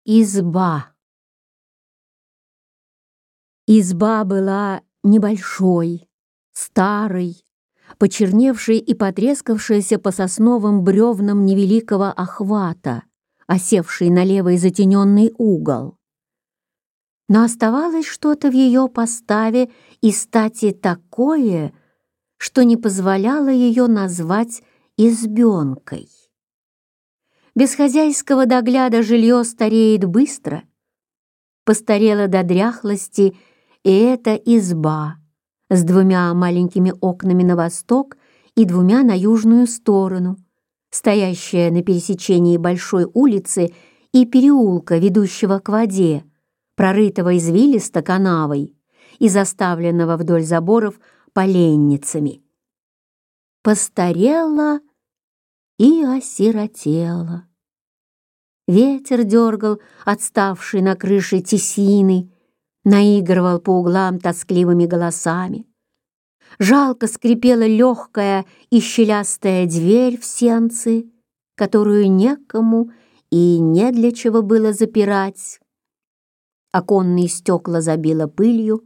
Изба. Изба была небольшой, старой, почерневшей и потрескавшейся по сосновым бревнам невеликого охвата, осевшей на левый затененный угол. Но оставалось что-то в ее поставе и стати такое, что не позволяло ее назвать избенкой. Без хозяйского догляда жилье стареет быстро. Постарела до дряхлости и эта изба с двумя маленькими окнами на восток и двумя на южную сторону, стоящая на пересечении большой улицы и переулка, ведущего к воде, прорытого извилисто канавой и заставленного вдоль заборов поленницами. Постарела и осиротела. Ветер дергал отставшие на крыше тесины, наигрывал по углам тоскливыми голосами. Жалко скрипела легкая и щелястая дверь в сенцы, которую некому и не для чего было запирать. Оконные стекла забило пылью.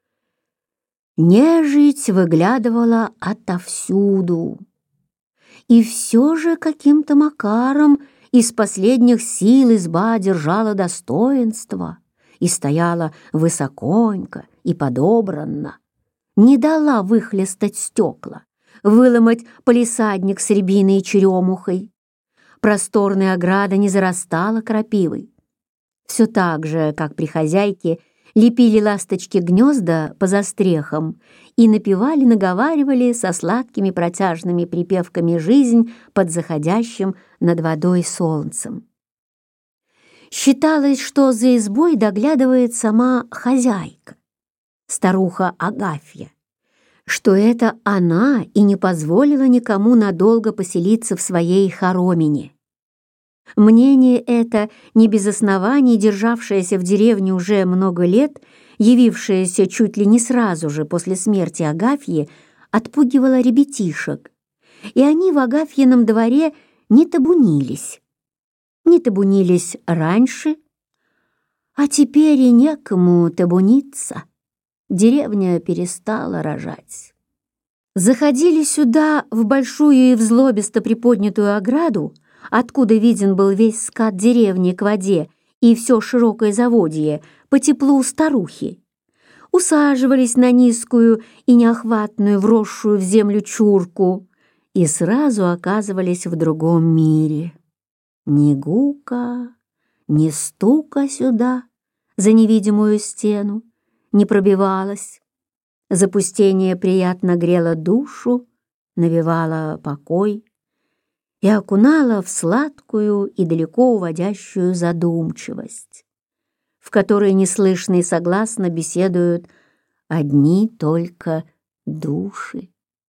Нежить выглядывала отовсюду. И все же каким-то макаром из последних сил изба держала достоинство и стояла высоконько и подобранно, не дала выхлестать стекла, выломать палисадник с рябиной и черемухой. Просторная ограда не зарастала крапивой. Все так же, как при хозяйке, лепили ласточки гнезда по застрехам и напевали, наговаривали со сладкими протяжными припевками жизнь под заходящим над водой солнцем. Считалось, что за избой доглядывает сама хозяйка, старуха Агафья, что это она и не позволила никому надолго поселиться в своей хоромине. Мнение это, не без оснований державшееся в деревне уже много лет, явившееся чуть ли не сразу же после смерти Агафьи, отпугивало ребятишек, и они в Агафьином дворе не табунились. Не табунились раньше, а теперь и некому табуниться. Деревня перестала рожать. Заходили сюда, в большую и взлобисто приподнятую ограду, откуда виден был весь скат деревни к воде и все широкое заводье по теплу старухи, усаживались на низкую и неохватную вросшую в землю чурку и сразу оказывались в другом мире. Ни гука, ни стука сюда за невидимую стену не пробивалось. Запустение приятно грело душу, навевало покой и окунало в сладкую и далеко уводящую задумчивость, в которой неслышно и согласно беседуют одни только души.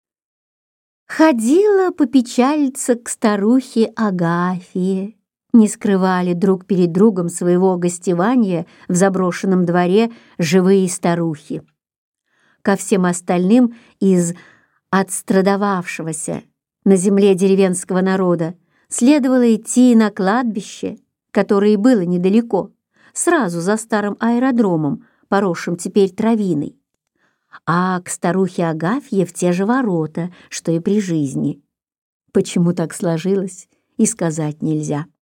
Ходила попечалиться к старухе Агафье, не скрывали друг перед другом своего гостевания в заброшенном дворе живые старухи. Ко всем остальным из отстрадававшегося на земле деревенского народа следовало идти на кладбище, которое было недалеко, сразу за старым аэродромом, поросшим теперь травиной, а к старухе Агафье в те же ворота, что и при жизни. Почему так сложилось, и сказать нельзя.